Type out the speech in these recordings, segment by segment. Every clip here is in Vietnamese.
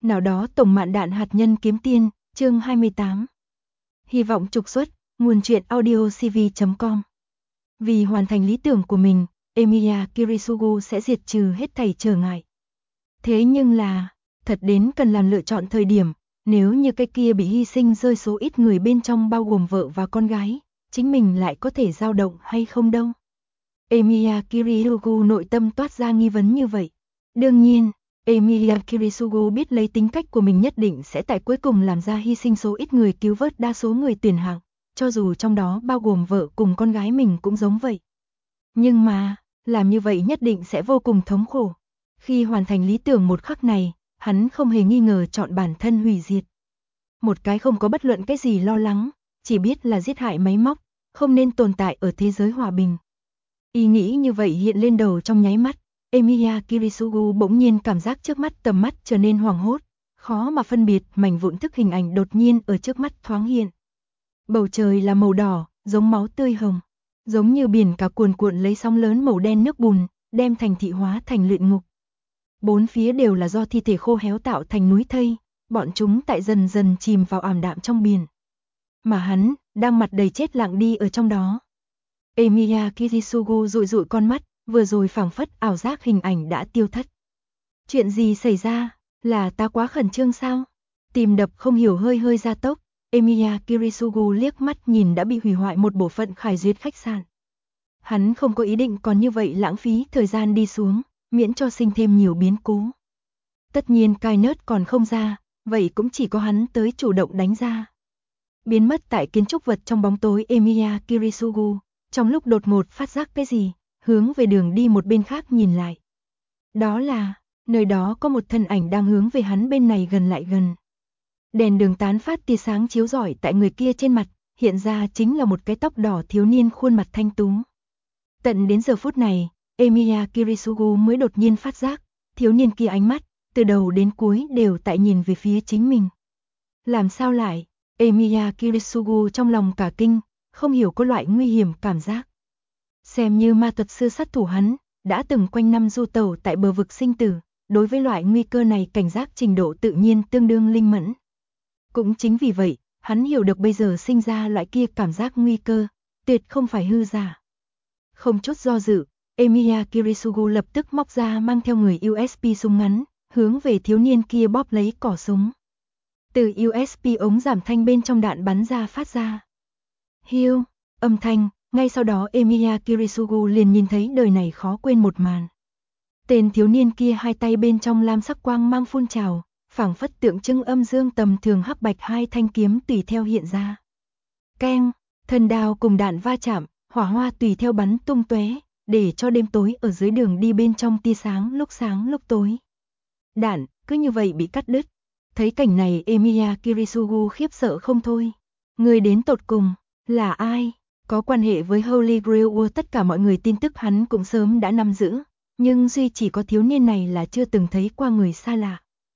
Nào đó tổng mạn đạn hạt nhân kiếm tiên, chương 28. Hy vọng trục xuất, nguồn truyện audio cv.com. Vì hoàn thành lý tưởng của mình, Emiya Kirisugu sẽ diệt trừ hết thảy trở ngại. Thế nhưng là, thật đến cần làm lựa chọn thời điểm, nếu như cái kia bị hy sinh rơi số ít người bên trong bao gồm vợ và con gái, chính mình lại có thể dao động hay không đâu. Emiya Kirisugu nội tâm toát ra nghi vấn như vậy. Đương nhiên, Emiya Kirisugu biết lấy tính cách của mình nhất định sẽ tại cuối cùng làm ra hy sinh số ít người cứu vớt đa số người tuyển hạng, cho dù trong đó bao gồm vợ cùng con gái mình cũng giống vậy. Nhưng mà, làm như vậy nhất định sẽ vô cùng thống khổ. Khi hoàn thành lý tưởng một khắc này, hắn không hề nghi ngờ chọn bản thân hủy diệt. Một cái không có bất luận cái gì lo lắng, chỉ biết là giết hại máy móc, không nên tồn tại ở thế giới hòa bình. Ý nghĩ như vậy hiện lên đầu trong nháy mắt. Emiya Kirisugu bỗng nhiên cảm giác trước mắt tầm mắt trở nên hoảng hốt, khó mà phân biệt mảnh vụn thức hình ảnh đột nhiên ở trước mắt thoáng hiện. Bầu trời là màu đỏ, giống máu tươi hồng, giống như biển cả cuồn cuộn lấy sóng lớn màu đen nước bùn, đem thành thị hóa thành luyện ngục. Bốn phía đều là do thi thể khô héo tạo thành núi thây, bọn chúng tại dần dần chìm vào ảm đạm trong biển. Mà hắn, đang mặt đầy chết lặng đi ở trong đó. Emiya Kirisugu dụi dụi con mắt, vừa rồi phảng phất ảo giác hình ảnh đã tiêu thất. Chuyện gì xảy ra, là ta quá khẩn trương sao? Tim đập không hiểu hơi hơi gia tốc, Emiya Kirisugu liếc mắt nhìn đã bị hủy hoại một bộ phận khải duyệt khách sạn. Hắn không có ý định còn như vậy lãng phí thời gian đi xuống, miễn cho sinh thêm nhiều biến cố. Tất nhiên cai nớt còn không ra, vậy cũng chỉ có hắn tới chủ động đánh ra. Biến mất tại kiến trúc vật trong bóng tối Emiya Kirisugu, trong lúc đột ngột phát giác cái gì, hướng về đường đi một bên khác nhìn lại. Đó là, nơi đó có một thân ảnh đang hướng về hắn bên này gần lại gần. Đèn đường tán phát tia sáng chiếu rọi tại người kia trên mặt, hiện ra chính là một cái tóc đỏ thiếu niên khuôn mặt thanh tú. Tận đến giờ phút này, Emiya Kirisugu mới đột nhiên phát giác, thiếu niên kia ánh mắt, từ đầu đến cuối đều tại nhìn về phía chính mình. Làm sao lại, Emiya Kirisugu trong lòng cả kinh, không hiểu có loại nguy hiểm cảm giác. Xem như ma thuật sư sát thủ hắn, đã từng quanh năm du tẩu tại bờ vực sinh tử, đối với loại nguy cơ này cảnh giác trình độ tự nhiên tương đương linh mẫn. Cũng chính vì vậy, hắn hiểu được bây giờ sinh ra loại kia cảm giác nguy cơ, tuyệt không phải hư giả. Không chút do dự, Emiya Kirisugu lập tức móc ra mang theo người USB súng ngắn, hướng về thiếu niên kia bóp lấy cỏ súng. Từ USB ống giảm thanh bên trong đạn bắn ra phát ra. Hiu, âm thanh, ngay sau đó Emiya Kirisugu liền nhìn thấy đời này khó quên một màn. Tên thiếu niên kia hai tay bên trong lam sắc quang mang phun trào, phảng phất tượng trưng âm dương tầm thường hắc bạch hai thanh kiếm tùy theo hiện ra. Keng, thần đao cùng đạn va chạm, hỏa hoa tùy theo bắn tung tóe, để cho đêm tối ở dưới đường đi bên trong tia sáng lúc tối. Đạn cứ như vậy bị cắt đứt. Thấy cảnh này Emiya Kirisugu khiếp sợ không thôi. Người đến tột cùng là ai? Có quan hệ với Holy Grail World tất cả mọi người tin tức hắn cũng sớm đã nắm giữ, nhưng duy chỉ có thiếu niên này là chưa từng thấy qua người xa lạ.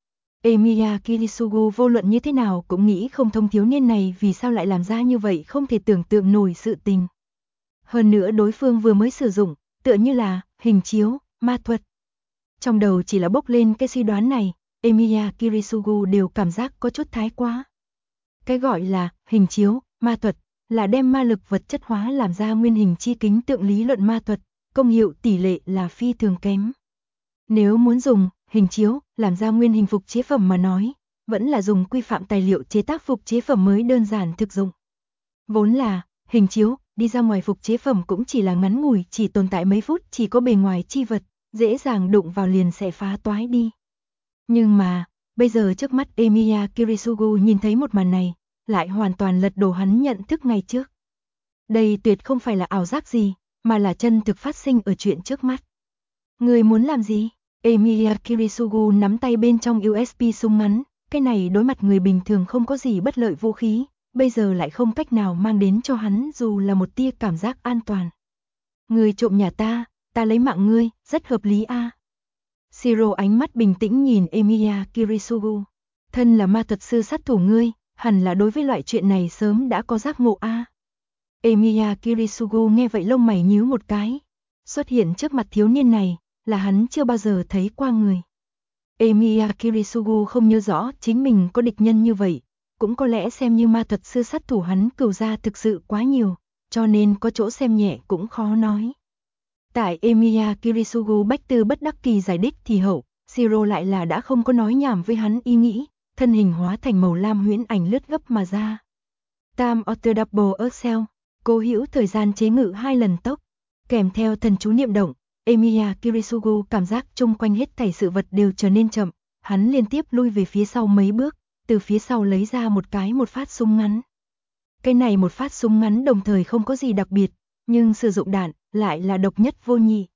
Emiya Kirisugu vô luận như thế nào cũng nghĩ không thông thiếu niên này vì sao lại làm ra như vậy không thể tưởng tượng nổi sự tình. Hơn nữa đối phương vừa mới sử dụng, tựa như là hình chiếu, ma thuật. Trong đầu chỉ là bốc lên cái suy đoán này, Emiya Kirisugu đều cảm giác có chút thái quá. Cái gọi là hình chiếu, ma thuật, là đem ma lực vật chất hóa làm ra nguyên hình chi kính tượng lý luận ma thuật, công hiệu tỷ lệ là phi thường kém. Nếu muốn dùng hình chiếu làm ra nguyên hình phục chế phẩm mà nói, vẫn là dùng quy phạm tài liệu chế tác phục chế phẩm mới đơn giản thực dụng. Vốn là hình chiếu, đi ra ngoài phục chế phẩm cũng chỉ là ngắn ngủi, chỉ tồn tại mấy phút, chỉ có bề ngoài chi vật, dễ dàng đụng vào liền sẽ phá toái đi. Nhưng mà, bây giờ trước mắt Emiya Kirisugu nhìn thấy một màn này, lại hoàn toàn lật đổ hắn nhận thức ngày trước. Đây tuyệt không phải là ảo giác gì, mà là chân thực phát sinh ở chuyện trước mắt. Người muốn làm gì? Emiya Kirisugu nắm tay bên trong USB súng ngắn, cái này đối mặt người bình thường không có gì bất lợi vũ khí, bây giờ lại không cách nào mang đến cho hắn dù là một tia cảm giác an toàn. Người trộm nhà ta lấy mạng ngươi, rất hợp lý a. Shiro ánh mắt bình tĩnh nhìn Emiya Kirisugu. Thân là ma thuật sư sát thủ ngươi, hẳn là đối với loại chuyện này sớm đã có giác ngộ a. Emiya Kirisugu nghe vậy lông mày nhíu một cái. Xuất hiện trước mặt thiếu niên này, là hắn chưa bao giờ thấy qua người. Emiya Kirisugu không nhớ rõ chính mình có địch nhân như vậy, cũng có lẽ xem như ma thuật sư sát thủ hắn cừu ra thực sự quá nhiều, cho nên có chỗ xem nhẹ cũng khó nói. Tại Emiya Kirisugu bách tư bất đắc kỳ giải đích thì hậu, Shiro lại là đã không có nói nhảm với hắn ý nghĩ, thân hình hóa thành màu lam huyễn ảnh lướt gấp mà ra. Tam Otter Double Excel, cố hữu thời gian chế ngự 2 lần tốc, kèm theo thần chú niệm động, Emiya Kirisugu cảm giác chung quanh hết thảy sự vật đều trở nên chậm, hắn liên tiếp lui về phía sau mấy bước, từ phía sau lấy ra một phát súng ngắn. Cái này một phát súng ngắn đồng thời không có gì đặc biệt, nhưng sử dụng đạn lại là độc nhất vô nhị.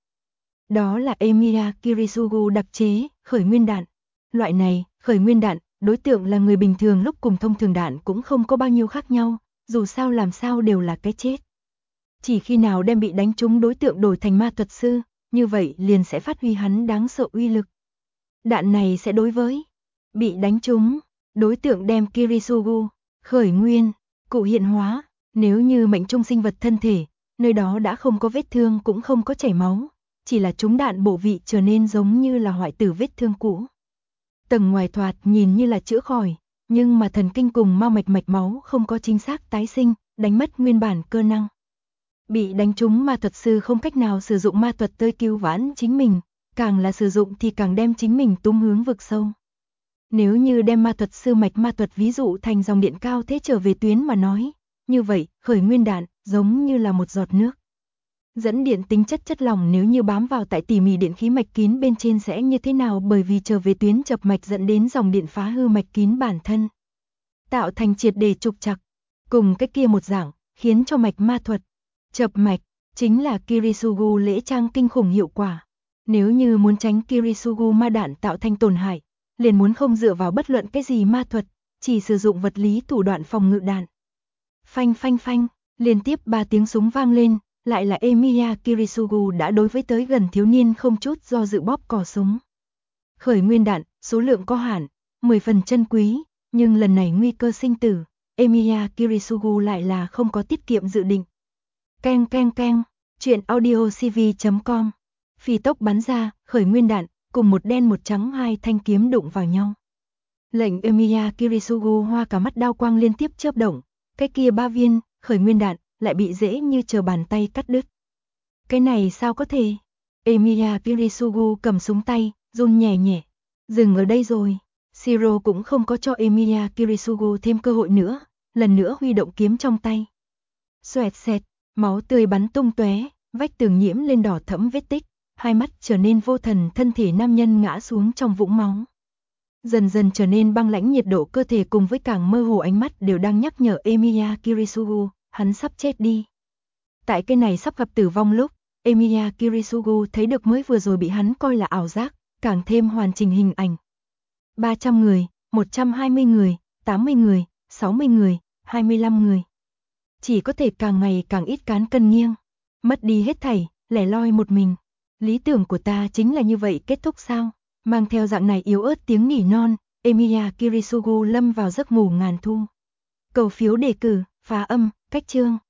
Đó là Emiya Kirisugu đặc chế, khởi nguyên đạn. Loại này, khởi nguyên đạn, đối tượng là người bình thường lúc cùng thông thường đạn cũng không có bao nhiêu khác nhau, dù sao làm sao đều là cái chết. Chỉ khi nào đem bị đánh trúng đối tượng đổi thành ma thuật sư, như vậy liền sẽ phát huy hắn đáng sợ uy lực. Đạn này sẽ đối với bị đánh trúng, đối tượng đem Kirisugu, khởi nguyên, cụ hiện hóa, nếu như mệnh trung sinh vật thân thể, nơi đó đã không có vết thương cũng không có chảy máu, chỉ là trúng đạn bộ vị trở nên giống như là hoại tử vết thương cũ. Tầng ngoài thoạt nhìn như là chữa khỏi, nhưng mà thần kinh cùng mạch máu không có chính xác tái sinh, đánh mất nguyên bản cơ năng. Bị đánh trúng ma thuật sư không cách nào sử dụng ma thuật tới cứu vãn chính mình, càng là sử dụng thì càng đem chính mình tung hướng vực sâu. Nếu như đem ma thuật sư mạch ma thuật ví dụ thành dòng điện cao thế trở về tuyến mà nói, như vậy, khởi nguyên đạn giống như là một giọt nước. Dẫn điện tính chất lỏng nếu như bám vào tại tỉ mỉ điện khí mạch kín bên trên sẽ như thế nào, bởi vì trở về tuyến chập mạch dẫn đến dòng điện phá hư mạch kín bản thân, tạo thành triệt để trục trặc, cùng cái kia một dạng, khiến cho mạch ma thuật chập mạch chính là Kirisugu lễ trang kinh khủng hiệu quả. Nếu như muốn tránh Kirisugu ma đạn tạo thành tổn hại, liền muốn không dựa vào bất luận cái gì ma thuật, chỉ sử dụng vật lý thủ đoạn phòng ngự đạn. Phanh phanh phanh, liên tiếp 3 tiếng súng vang lên, lại là Emiya Kirisugu đã đối với tới gần thiếu niên không chút do dự bóp cò súng. Khởi nguyên đạn, số lượng có hạn, 10 phần chân quý, nhưng lần này nguy cơ sinh tử, Emiya Kirisugu lại là không có tiết kiệm dự định. Keng keng keng, truyện audio cv.com. Phi tốc bắn ra, khởi nguyên đạn, cùng một đen một trắng 2 thanh kiếm đụng vào nhau. Lệnh Emiya Kirisugu hoa cả mắt đao quang liên tiếp chớp động, cái kia 3 viên, khởi nguyên đạn, lại bị dễ như chờ bàn tay cắt đứt. Cái này sao có thể? Emiya Kirisugu cầm súng tay, run nhẹ nhẹ. Dừng ở đây rồi. Shiro cũng không có cho Emiya Kirisugu thêm cơ hội nữa, lần nữa huy động kiếm trong tay. Xoẹt xẹt, máu tươi bắn tung tóe, vách tường nhiễm lên đỏ thẫm vết tích, hai mắt trở nên vô thần, thân thể nam nhân ngã xuống trong vũng máu. Dần dần trở nên băng lãnh, nhiệt độ cơ thể cùng với càng mơ hồ ánh mắt đều đang nhắc nhở Emiya Kirisugu, hắn sắp chết đi. Tại cái này sắp gặp tử vong lúc, Emiya Kirisugu thấy được mới vừa rồi bị hắn coi là ảo giác, càng thêm hoàn chỉnh hình ảnh. 300 người, 120 người, 80 người, 60 người, 25 người. Chỉ có thể càng ngày càng ít cán cân nghiêng, mất đi hết thảy, lẻ loi một mình. Lý tưởng của ta chính là như vậy kết thúc sao? Mang theo dạng này yếu ớt tiếng nỉ non, Emiya Kirisugu lâm vào giấc ngủ ngàn thu. Cầu phiếu đề cử, phá âm, cách chương.